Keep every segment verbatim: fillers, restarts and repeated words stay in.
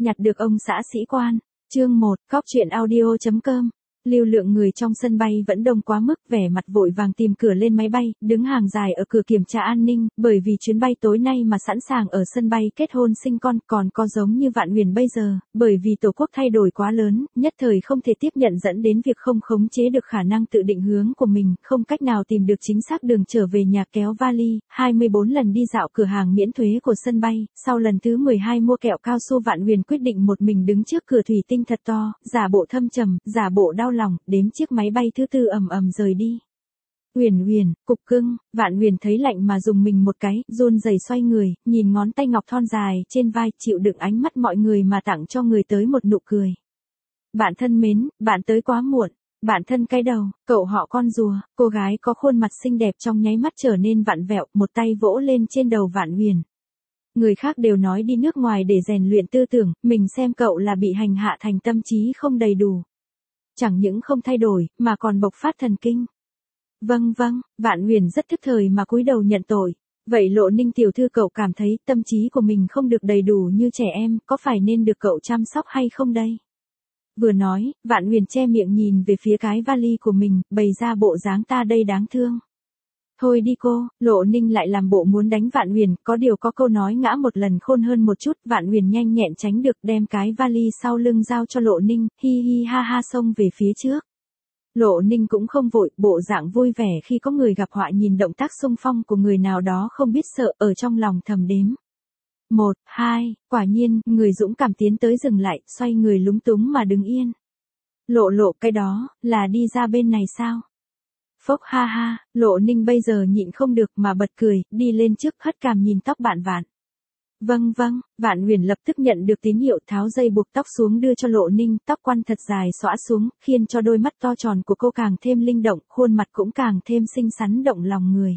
nhặt được ông xã sĩ quan. Chương một, Cóc truyện audio chấm com. Lưu lượng người trong sân bay vẫn đông quá mức, vẻ mặt vội vàng tìm cửa lên máy bay, đứng hàng dài ở cửa kiểm tra an ninh, bởi vì chuyến bay tối nay mà sẵn sàng ở sân bay kết hôn sinh con, còn có giống như Vạn Huyền bây giờ, bởi vì tổ quốc thay đổi quá lớn, nhất thời không thể tiếp nhận dẫn đến việc không khống chế được khả năng tự định hướng của mình, không cách nào tìm được chính xác đường trở về nhà, kéo vali, hai mươi bốn lần đi dạo cửa hàng miễn thuế của sân bay, sau lần thứ mười hai mua kẹo cao su, Vạn Huyền quyết định một mình đứng trước cửa thủy tinh thật to, giả bộ thâm trầm, giả bộ đau lòng, đếm chiếc máy bay thứ tư ầm ầm rời đi. Huyền Huyền, cục cưng. Vạn Huyền thấy lạnh mà dùng mình một cái, run rẩy xoay người, nhìn ngón tay ngọc thon dài trên vai, chịu đựng ánh mắt mọi người mà tặng cho người tới một nụ cười. Bạn thân mến, bạn tới quá muộn. Bạn thân cái đầu, cậu họ con rùa. Cô gái có khuôn mặt xinh đẹp trong nháy mắt trở nên vặn vẹo, một tay vỗ lên trên đầu Vạn Huyền. Người khác đều nói đi nước ngoài để rèn luyện tư tưởng, mình xem cậu là bị hành hạ thành tâm trí không đầy đủ. Chẳng những không thay đổi, mà còn bộc phát thần kinh. Vâng vâng, Vạn Huyền rất thức thời mà cúi đầu nhận tội. Vậy Lộ Ninh tiểu thư, cậu cảm thấy tâm trí của mình không được đầy đủ như trẻ em, có phải nên được cậu chăm sóc hay không đây? Vừa nói, Vạn Huyền che miệng nhìn về phía cái vali của mình, bày ra bộ dáng ta đây đáng thương. Thôi đi cô. Lộ Ninh lại làm bộ muốn đánh Vạn Huyền, có điều có câu nói ngã một lần khôn hơn một chút, Vạn Huyền nhanh nhẹn tránh được, đem cái vali sau lưng giao cho Lộ Ninh, hi hi ha ha xông về phía trước. Lộ Ninh cũng không vội, bộ dạng vui vẻ khi có người gặp họa, nhìn động tác xung phong của người nào đó không biết sợ, ở trong lòng thầm đếm. Một, hai, quả nhiên, người dũng cảm tiến tới dừng lại, xoay người lúng túng mà đứng yên. Lộ lộ, cái đó, là đi ra bên này sao? Phốc ha ha, Lộ Ninh bây giờ nhịn không được mà bật cười, đi lên trước hất cằm nhìn tóc bạn Vạn. Vâng vâng, Vạn Huyền lập tức nhận được tín hiệu, tháo dây buộc tóc xuống đưa cho Lộ Ninh, tóc quăn thật dài xõa xuống, khiến cho đôi mắt to tròn của cô càng thêm linh động, khuôn mặt cũng càng thêm xinh xắn động lòng người.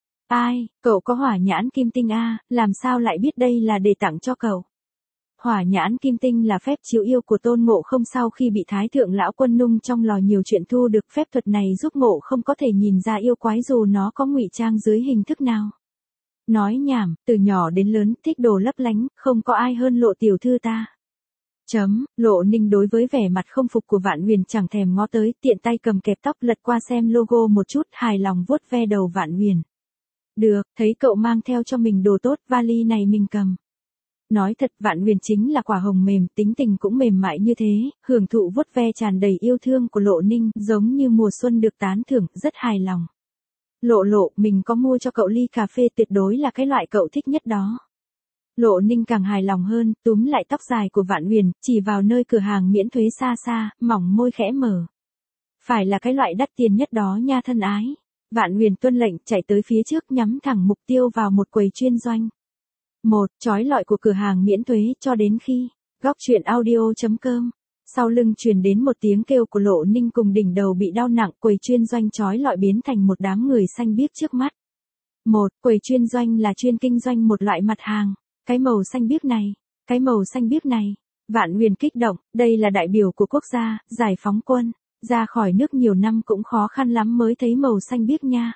Ai, cậu có hỏa nhãn kim tinh a, làm sao lại biết đây là để tặng cho cậu? Hỏa nhãn kim tinh là phép chiếu yêu của Tôn Ngộ Không sau khi bị Thái Thượng Lão Quân nung trong lò nhiều chuyện, thu được phép thuật này giúp Ngộ Không có thể nhìn ra yêu quái dù nó có ngụy trang dưới hình thức nào. Nói nhảm, từ nhỏ đến lớn, thích đồ lấp lánh, không có ai hơn Lộ tiểu thư ta. Chấm, Lộ Ninh đối với vẻ mặt không phục của Vạn Huyền chẳng thèm ngó tới, tiện tay cầm kẹp tóc lật qua xem logo một chút, hài lòng vuốt ve đầu Vạn Huyền. Được, thấy cậu mang theo cho mình đồ tốt, vali này mình cầm. Nói thật, Vạn Huyền chính là quả hồng mềm, tính tình cũng mềm mại như thế, hưởng thụ vuốt ve tràn đầy yêu thương của Lộ Ninh, giống như mùa xuân được tán thưởng, rất hài lòng. Lộ lộ, mình có mua cho cậu ly cà phê, tuyệt đối là cái loại cậu thích nhất đó. Lộ Ninh càng hài lòng hơn, túm lại tóc dài của Vạn Huyền, chỉ vào nơi cửa hàng miễn thuế xa xa, mỏng môi khẽ mở. Phải là cái loại đắt tiền nhất đó nha thân ái. Vạn Huyền tuân lệnh, chạy tới phía trước, nhắm thẳng mục tiêu vào một quầy chuyên doanh. Một, chói lọi của cửa hàng miễn thuế, cho đến khi, Góc truyện audio chấm com. Sau lưng truyền đến một tiếng kêu của Lộ Ninh, cùng đỉnh đầu bị đau nặng, quầy chuyên doanh chói lọi biến thành một đám người xanh biếc trước mắt. Một, quầy chuyên doanh là chuyên kinh doanh một loại mặt hàng. Cái màu xanh biếc này, cái màu xanh biếc này. Vạn Huyền kích động, đây là đại biểu của quốc gia, giải phóng quân. Ra khỏi nước nhiều năm cũng khó khăn lắm mới thấy màu xanh biếc nha.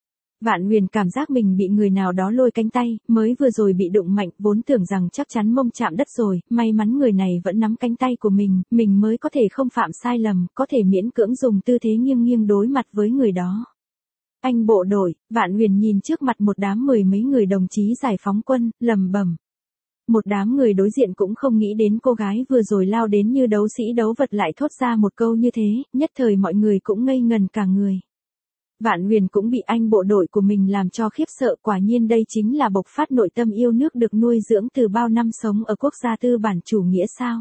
Vạn Huyền cảm giác mình bị người nào đó lôi cánh tay, mới vừa rồi bị đụng mạnh, vốn tưởng rằng chắc chắn mông chạm đất rồi, may mắn người này vẫn nắm cánh tay của mình, mình mới có thể không phạm sai lầm, có thể miễn cưỡng dùng tư thế nghiêng nghiêng đối mặt với người đó. Anh bộ đội. Vạn Huyền nhìn trước mặt một đám mười mấy người đồng chí giải phóng quân, lầm bầm. Một đám người đối diện cũng không nghĩ đến cô gái vừa rồi lao đến như đấu sĩ đấu vật lại thốt ra một câu như thế, nhất thời mọi người cũng ngây ngần cả người. Vạn Huyền cũng bị anh bộ đội của mình làm cho khiếp sợ, quả nhiên đây chính là bộc phát nội tâm yêu nước được nuôi dưỡng từ bao năm sống ở quốc gia tư bản chủ nghĩa sao.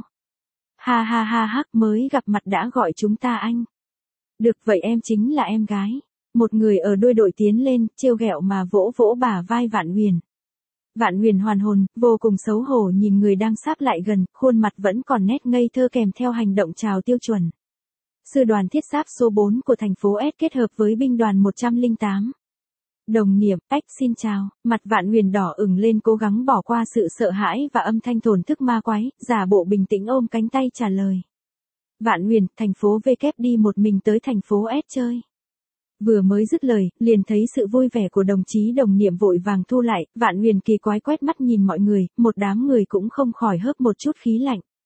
Ha ha ha hắc, mới gặp mặt đã gọi chúng ta anh. Được vậy em chính là em gái. Một người ở đuôi đội tiến lên, trêu ghẹo mà vỗ vỗ bả vai Vạn Huyền. Vạn Huyền hoàn hồn, vô cùng xấu hổ nhìn người đang sáp lại gần, khuôn mặt vẫn còn nét ngây thơ kèm theo hành động chào tiêu chuẩn. Sư đoàn thiết giáp số bốn của thành phố S kết hợp với binh đoàn một trăm lẻ tám. Đồng nghiệp, ách xin chào, mặt Vạn Huyền đỏ ửng lên, cố gắng bỏ qua sự sợ hãi và âm thanh thổn thức ma quái, giả bộ bình tĩnh ôm cánh tay trả lời. Vạn Huyền, thành phố V kép đi một mình tới thành phố S chơi. Vừa mới dứt lời, liền thấy sự vui vẻ của đồng chí đồng nhiệm vội vàng thu lại, Vạn Huyền kỳ quái quét mắt nhìn mọi người, một đám người cũng không khỏi hớp một chút khí lạnh.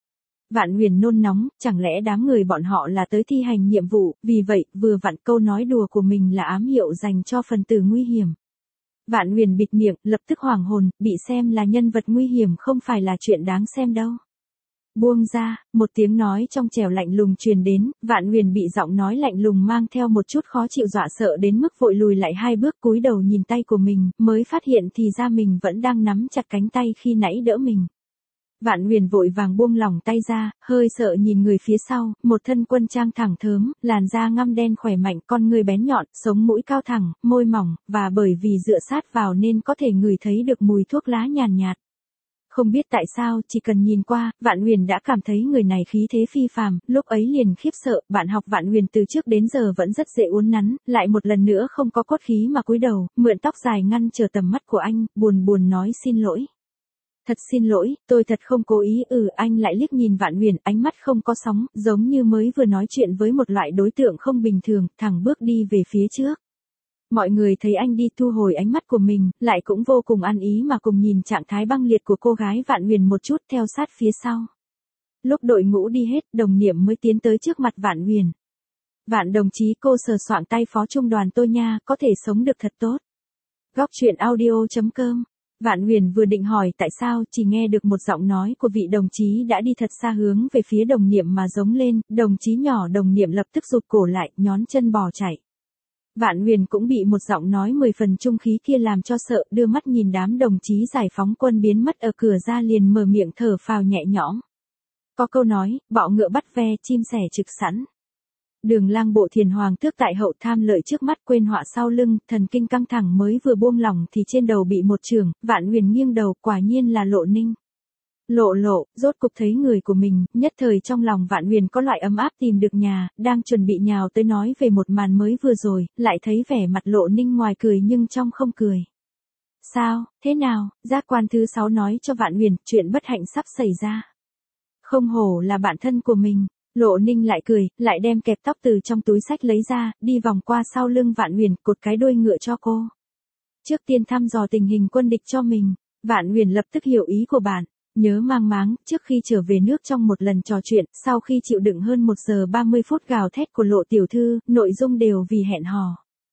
Vạn Huyền nôn nóng, chẳng lẽ đám người bọn họ là tới thi hành nhiệm vụ, vì vậy, vừa vặn câu nói đùa của mình là ám hiệu dành cho phần tử nguy hiểm. Vạn Huyền bịt miệng, lập tức hoảng hồn, bị xem là nhân vật nguy hiểm không phải là chuyện đáng xem đâu. Buông ra, một tiếng nói trong trẻo lạnh lùng truyền đến, Vạn Huyền bị giọng nói lạnh lùng mang theo một chút khó chịu dọa sợ đến mức vội lùi lại hai bước cúi đầu nhìn tay của mình, mới phát hiện thì ra mình vẫn đang nắm chặt cánh tay khi nãy đỡ mình. Vạn Huyền vội vàng buông lỏng tay ra, hơi sợ nhìn người phía sau, một thân quân trang thẳng thớm, làn da ngăm đen khỏe mạnh, con người bén nhọn, sống mũi cao thẳng, môi mỏng, và bởi vì dựa sát vào nên có thể ngửi thấy được mùi thuốc lá nhàn nhạt, nhạt. Không biết tại sao, chỉ cần nhìn qua, Vạn Huyền đã cảm thấy người này khí thế phi phàm, lúc ấy liền khiếp sợ, bạn học Vạn Huyền từ trước đến giờ vẫn rất dễ uốn nắn, lại một lần nữa không có cốt khí mà cúi đầu, mượn tóc dài ngăn trở tầm mắt của anh, buồn buồn nói xin lỗi. Thật xin lỗi, tôi thật không cố ý. Ừ, anh lại liếc nhìn Vạn Huyền, ánh mắt không có sóng, giống như mới vừa nói chuyện với một loại đối tượng không bình thường, thẳng bước đi về phía trước. Mọi người thấy anh đi thu hồi ánh mắt của mình, lại cũng vô cùng ăn ý mà cùng nhìn trạng thái băng liệt của cô gái Vạn Huyền một chút theo sát phía sau. Lúc đội ngũ đi hết, Đồng Niệm mới tiến tới trước mặt Vạn Huyền. Vạn đồng chí, cô sờ soạng tay phó trung đoàn tôi nha, có thể sống được thật tốt. Góc truyện audio chấm com. Vạn Huyền vừa định hỏi tại sao, chỉ nghe được một giọng nói của vị đồng chí đã đi thật xa hướng về phía Đồng Niệm mà giống lên, đồng chí nhỏ. Đồng Niệm lập tức rụt cổ lại, nhón chân bỏ chạy. Vạn Huyền cũng bị một giọng nói mười phần trung khí kia làm cho sợ, đưa mắt nhìn đám đồng chí giải phóng quân biến mất ở cửa ra liền mở miệng thở phào nhẹ nhõm. Có câu nói, bọ ngựa bắt ve, chim sẻ trực sẵn. Đường Lang bộ Thiền Hoàng tước tại hậu, tham lợi trước mắt quên họa sau lưng, thần kinh căng thẳng mới vừa buông lỏng thì trên đầu bị một chưởng. Vạn Huyền nghiêng đầu, quả nhiên là Lộ Ninh. Lộ lộ, rốt cục thấy người của mình, nhất thời trong lòng Vạn Huyền có loại ấm áp tìm được nhà, đang chuẩn bị nhào tới nói về một màn mới vừa rồi, lại thấy vẻ mặt Lộ Ninh ngoài cười nhưng trong không cười. Sao, thế nào, giác quan thứ sáu nói cho Vạn Huyền, chuyện bất hạnh sắp xảy ra. Không hổ là bạn thân của mình. Lộ Ninh lại cười, lại đem kẹp tóc từ trong túi xách lấy ra, đi vòng qua sau lưng Vạn Huyền, cột cái đuôi ngựa cho cô. Trước tiên thăm dò tình hình quân địch cho mình, Vạn Huyền lập tức hiểu ý của bạn. Nhớ mang máng, trước khi trở về nước trong một lần trò chuyện, sau khi chịu đựng hơn một giờ ba mươi phút gào thét của Lộ tiểu thư, nội dung đều vì hẹn hò.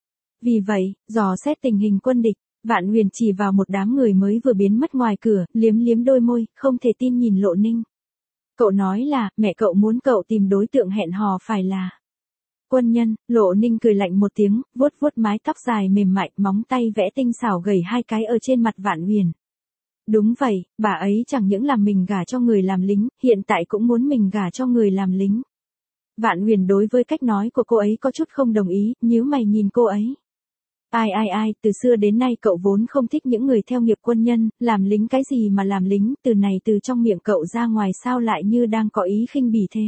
Vì vậy, dò xét tình hình quân địch, Vạn Huyền chỉ vào một đám người mới vừa biến mất ngoài cửa, liếm liếm đôi môi, không thể tin nhìn Lộ Ninh. Cậu nói là, mẹ cậu muốn cậu tìm đối tượng hẹn hò phải là quân nhân. Lộ Ninh cười lạnh một tiếng, vuốt vuốt mái tóc dài mềm mại, móng tay vẽ tinh xảo gầy hai cái ở trên mặt Vạn Huyền. Đúng vậy, bà ấy chẳng những làm mình gả cho người làm lính, hiện tại cũng muốn mình gả cho người làm lính. Vạn Huyền đối với cách nói của cô ấy có chút không đồng ý, nhíu mày nhìn cô ấy. Ai ai ai, từ xưa đến nay cậu vốn không thích những người theo nghiệp quân nhân, làm lính cái gì mà làm lính, từ này từ trong miệng cậu ra ngoài sao lại như đang có ý khinh bỉ thế.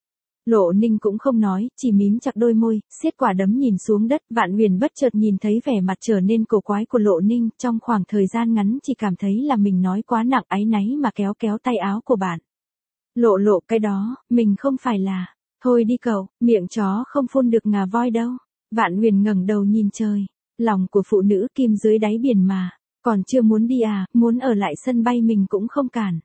Lộ Ninh cũng không nói, chỉ mím chặt đôi môi, siết quả đấm nhìn xuống đất. Vạn Huyền bất chợt nhìn thấy vẻ mặt trở nên cổ quái của Lộ Ninh, trong khoảng thời gian ngắn chỉ cảm thấy là mình nói quá nặng, áy náy mà kéo kéo tay áo của bạn. Lộ lộ, cái đó, mình không phải là, thôi đi cậu, miệng chó không phun được ngà voi đâu. Vạn Huyền ngẩng đầu nhìn trời, lòng của phụ nữ kim dưới đáy biển mà, còn chưa muốn đi à, muốn ở lại sân bay mình cũng không cản.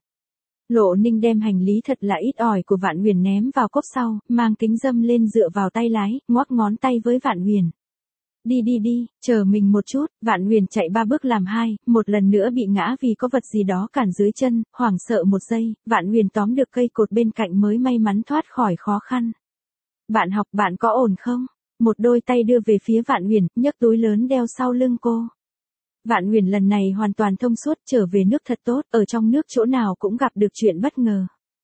Lộ Ninh đem hành lý thật là ít ỏi của Vạn Huyền ném vào cốp sau, mang kính râm lên dựa vào tay lái, ngoắc ngón tay với Vạn Huyền. Đi đi đi, chờ mình một chút. Vạn Huyền chạy ba bước làm hai, một lần nữa bị ngã vì có vật gì đó cản dưới chân, hoảng sợ một giây, Vạn Huyền tóm được cây cột bên cạnh mới may mắn thoát khỏi khó khăn. Bạn học, bạn có ổn không? Một đôi tay đưa về phía Vạn Huyền, nhấc túi lớn đeo sau lưng cô. Vạn Huyền lần này hoàn toàn thông suốt, trở về nước thật tốt, ở trong nước chỗ nào cũng gặp được chuyện bất ngờ.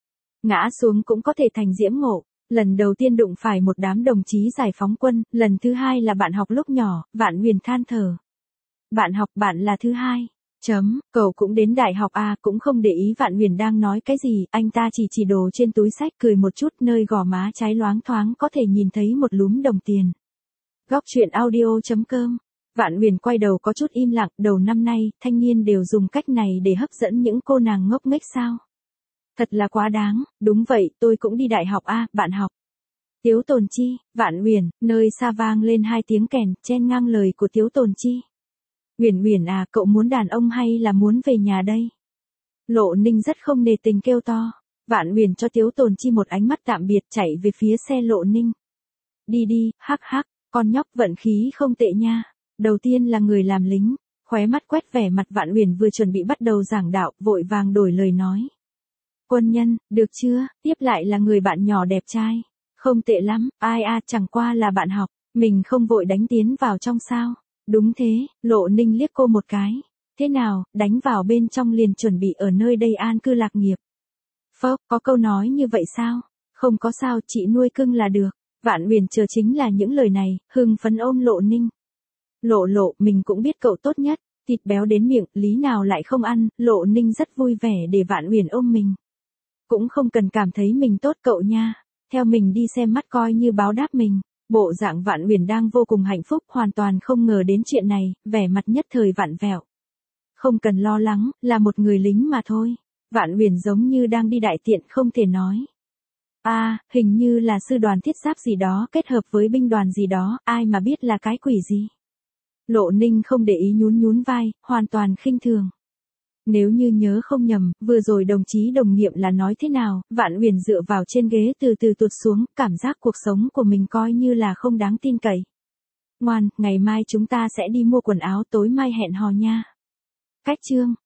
Ngã xuống cũng có thể thành diễm ngộ. Lần đầu tiên đụng phải một đám đồng chí giải phóng quân, lần thứ hai là bạn học lúc nhỏ. Vạn Huyền than thở. Bạn học, bạn là thứ hai. Chấm, cậu cũng đến đại học à, cũng không để ý Vạn Huyền đang nói cái gì, anh ta chỉ chỉ đồ trên túi xách, cười một chút, nơi gò má trái loáng thoáng có thể nhìn thấy một lúm đồng tiền. Góc truyện audio chấm com. Vạn Huyền quay đầu có chút im lặng, đầu năm nay, thanh niên đều dùng cách này để hấp dẫn những cô nàng ngốc nghếch sao? Thật là quá đáng, đúng vậy, tôi cũng đi đại học a, à, bạn học. Tiếu Tồn Chi, Vạn Huyền, nơi xa vang lên hai tiếng kèn, chen ngang lời của Tiếu Tồn Chi. Huyền Huyền à, cậu muốn đàn ông hay là muốn về nhà đây? Lộ Ninh rất không nề tình kêu to. Vạn Huyền cho Tiếu Tồn Chi một ánh mắt tạm biệt chạy về phía xe Lộ Ninh. Đi đi, hắc hắc, con nhóc vận khí không tệ nha. Đầu tiên là người làm lính, khóe mắt quét vẻ mặt Vạn Huyền vừa chuẩn bị bắt đầu giảng đạo, vội vàng đổi lời nói. Quân nhân, được chưa, tiếp lại là người bạn nhỏ đẹp trai. Không tệ lắm, ai a chẳng qua là bạn học, mình không vội đánh tiến vào trong sao. Đúng thế, Lộ Ninh liếc cô một cái. Thế nào, đánh vào bên trong liền chuẩn bị ở nơi đây an cư lạc nghiệp. Phốc, có câu nói như vậy sao? Không có sao, chị nuôi cưng là được. Vạn Huyền chờ chính là những lời này, hưng phấn ôm Lộ Ninh. Lộ lộ, mình cũng biết cậu tốt nhất, thịt béo đến miệng, lý nào lại không ăn, Lộ Ninh rất vui vẻ để Vạn Huyền ôm mình. Cũng không cần cảm thấy mình tốt cậu nha, theo mình đi xem mắt coi như báo đáp mình. Bộ dạng Vạn Huyền đang vô cùng hạnh phúc, hoàn toàn không ngờ đến chuyện này, vẻ mặt nhất thời vặn vẹo. Không cần lo lắng, là một người lính mà thôi. Vạn Huyền giống như đang đi đại tiện không thể nói. A, à, hình như là sư đoàn thiết giáp gì đó kết hợp với binh đoàn gì đó, ai mà biết là cái quỷ gì. Lộ Ninh không để ý nhún nhún vai, hoàn toàn khinh thường. Nếu như nhớ không nhầm, vừa rồi đồng chí đồng nhiệm là nói thế nào, Vạn Huyền dựa vào trên ghế từ từ tụt xuống, cảm giác cuộc sống của mình coi như là không đáng tin cậy. Ngoan, ngày mai chúng ta sẽ đi mua quần áo, tối mai hẹn hò nha. Cách chương.